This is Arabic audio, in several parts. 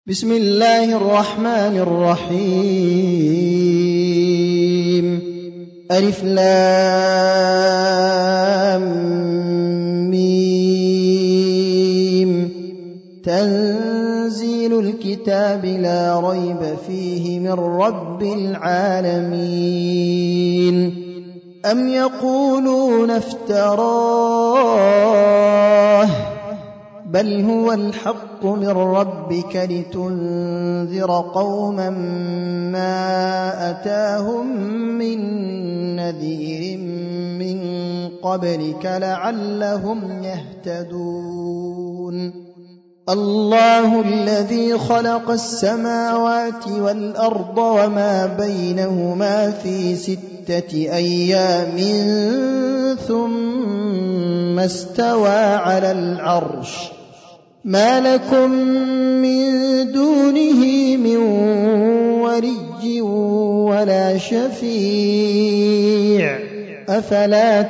بسم الله الرحمن الرحيم. ألف لام ميم. تنزيل الكتاب لا ريب فيه من رب العالمين. أم يقولون افتراه بل هو الحق من ربك لتنذر قوما ما أتاهم من نذير من قبلك لعلهم يهتدون. الله الذي خلق السماوات والأرض وما بينهما في 6 أيام ثم استوى على العرش. ما لكم من دونه من ولي ولا شفيع أفلا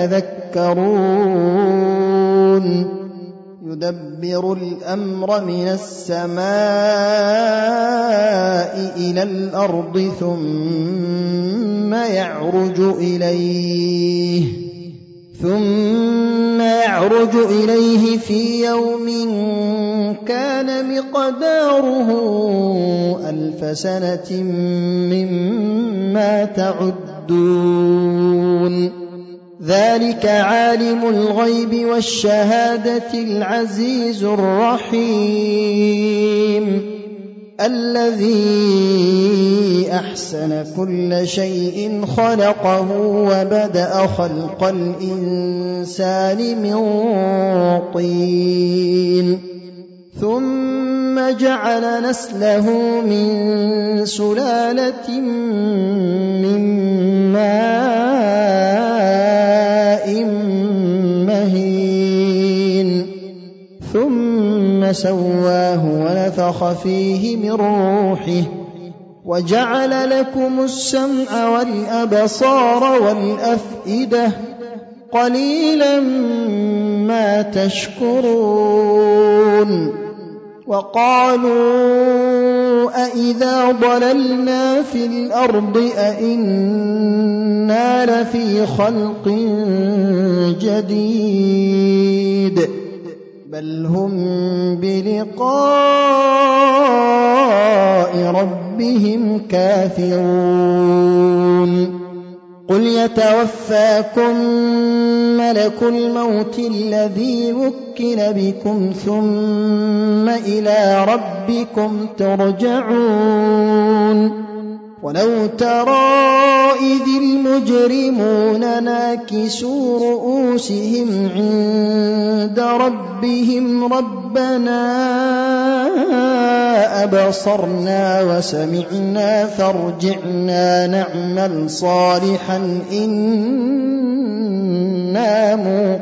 تتذكرون. يدبر الأمر من السماء إلى الأرض ثم يعرج إليه في يوم كان مقداره 1000 سنة مما تعدون. ذلك عالم الغيب والشهادة العزيز الرحيم الذي أحسن كل شيء خلقه وبدأ خلق الإنسان من طين ثم جعل نسله من سلالة من ماء مهين ثم سواه ونفخ فيه من روحه وجعل لكم السمع والأبصار والأفئدة قليلا ما تشكرون. وقالوا أإذا ضللنا في الأرض أإنا لفي خلق جديد بل هم بلقاء ربهم كافرون. قل يتوفاكم ملك الموت الذي وكل بكم ثم إلى ربكم ترجعون. ولو ترى إذ المجرمون ناكسوا رؤوسهم عند ربهم ربنا أبصرنا وسمعنا فارجعنا نعمل صالحا إنا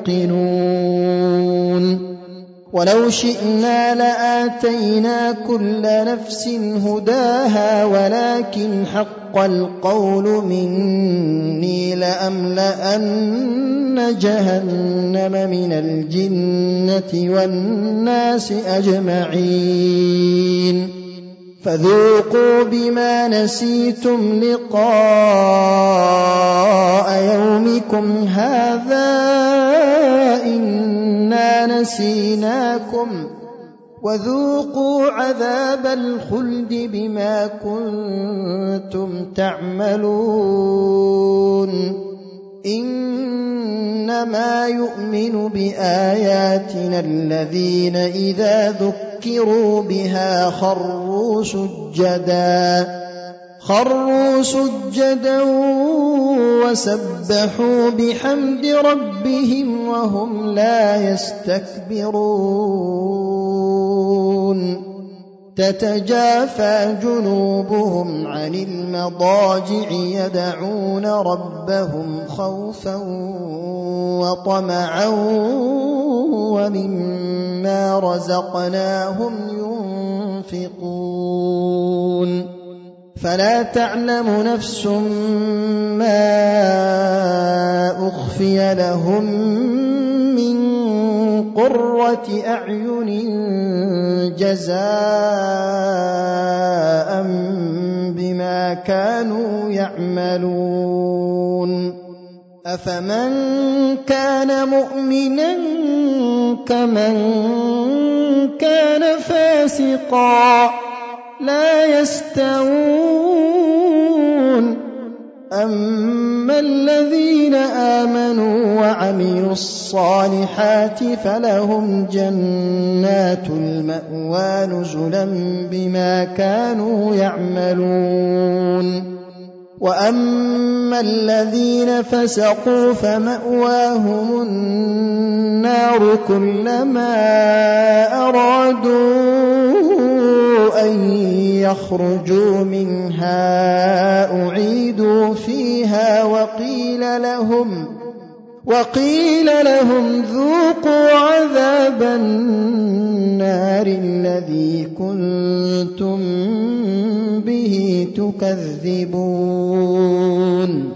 موقنون. ولو شئنا لآتينا كل نفس هداها ولكن حق القول مني لأملأن جهنم من الجنة والناس أجمعين. فذوقوا بما نسيتم لقاء يومكم هذا إنا نسيناكم وذوقوا عذاب الخلد بما كنتم تعملون. إنما يؤمن بآياتنا الذين إذا ذكروا بها خروا سجدا وسبحوا بحمد ربهم وهم لا يستكبرون. تتجافى جنوبهم عن المضاجع يدعون ربهم خوفا وطمعا ومما رزقناهم ينفقون. فلا تعلم نفس ما أخفي لهم من قُرَّةِ أَعْيُنٍ جَزَاءً بِمَا كَانُوا يَعْمَلُونَ أَفَمَن كَانَ مُؤْمِنًا كَمَن كَانَ فَاسِقًا لَا يَسْتَوُونَ أَمَّا الَّذِينَ آمَنُوا وَعَمِلُوا الصَّالِحَاتِ فَلَهُمْ جَنَّاتُ الْمَأْوَىٰ نُزُلًا بِمَا كَانُوا يَعْمَلُونَ وَأَمَّا الَّذِينَ فَسَقُوا فَمَأْوَاهُمُ النَّارُ كُلَّمَا أَرَادُوا أَن يَخْرُجُوا مِنْهَا أُعِيدُوا فِيهَا وَقِيلَ لَهُمْ ذُوقُوا عَذَابَ النَّارِ الَّذِي كُنتُم بِهِ تُكَذِّبُونَ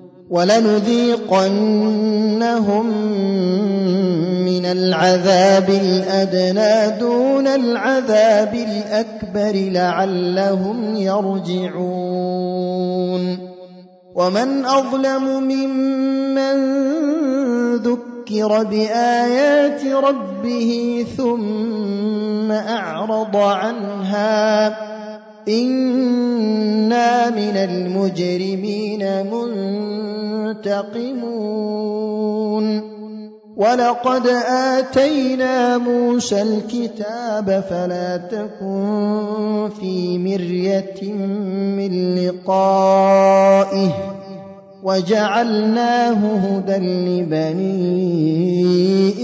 وَلَنُذِيقَنَّهُم مِّنَ الْعَذَابِ الْأَدْنَىٰ دُونَ الْعَذَابِ الْأَكْبَرِ لَعَلَّهُمْ يَرْجِعُونَ وَمَنْ أَظْلَمُ مِمَّن ذُكِّرَ بِآيَاتِ رَبِّهِ ثُمَّ أَعْرَضَ عَنْهَا إِنَّا مِنَ الْمُجْرِمِينَ مُنتَقِمُونَ وَلَقَدْ آتَيْنَا مُوسَى الْكِتَابَ فَلَا تَكُن فِي مِرْيَةٍ مِّن لِّقَائِهِ وَجَعَلْنَاهُ هُدًى لِّبَنِي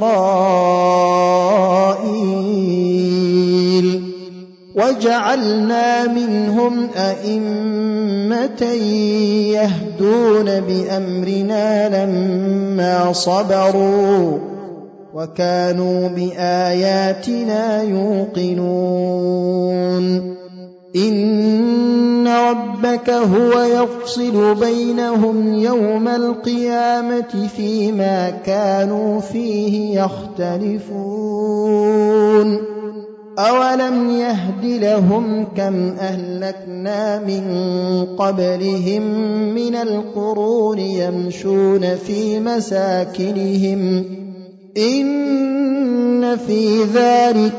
إِسْرَائِيلَ وَجَعَلْنَا مِنْهُمْ أَئِمَّةً يَهْدُونَ بِأَمْرِنَا لَمَّا صَبَرُوا وَكَانُوا بِآيَاتِنَا يُوقِنُونَ إِنَّ رَبَّكَ هُوَ يَفْصِلُ بَيْنَهُمْ يَوْمَ الْقِيَامَةِ فِيمَا كَانُوا فِيهِ يَخْتَلِفُونَ أَوَلَمْ يَهْدِ لَهُمْ كَمْ أَهْلَكْنَا مِن قَبْلِهِم مِّنَ الْقُرُونِ يَمْشُونَ فِي مَسَاكِنِهِمْ إِنَّ فِي ذَلِكَ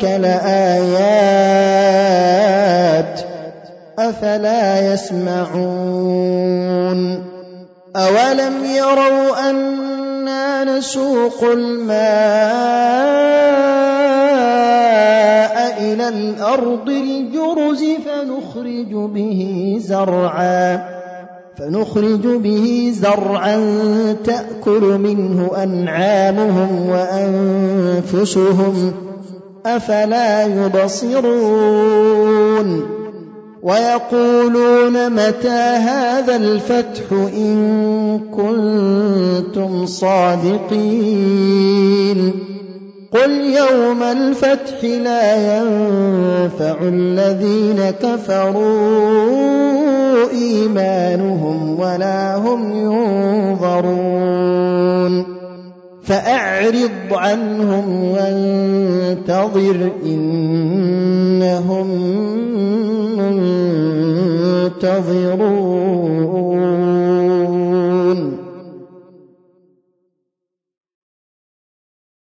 لَآيَاتٍ أَفَلَا يَسْمَعُونَ أَوَلَمْ يَرَوْا أَنَّا نَسُوقُ الْمَاءَ إِلَى الْأَرْضِ الْجُرُزِ فنخرج به زرعا تأكل منه أنعامهم وأنفسهم أفلا يبصرون ويقولون متى هذا الفتح إن كنتم صادقين قل يوم الفتح لا ينفع الذين كفروا إيمانهم ولا هم ينظرون فأعرض عنهم وانتظر إنهم منتظرون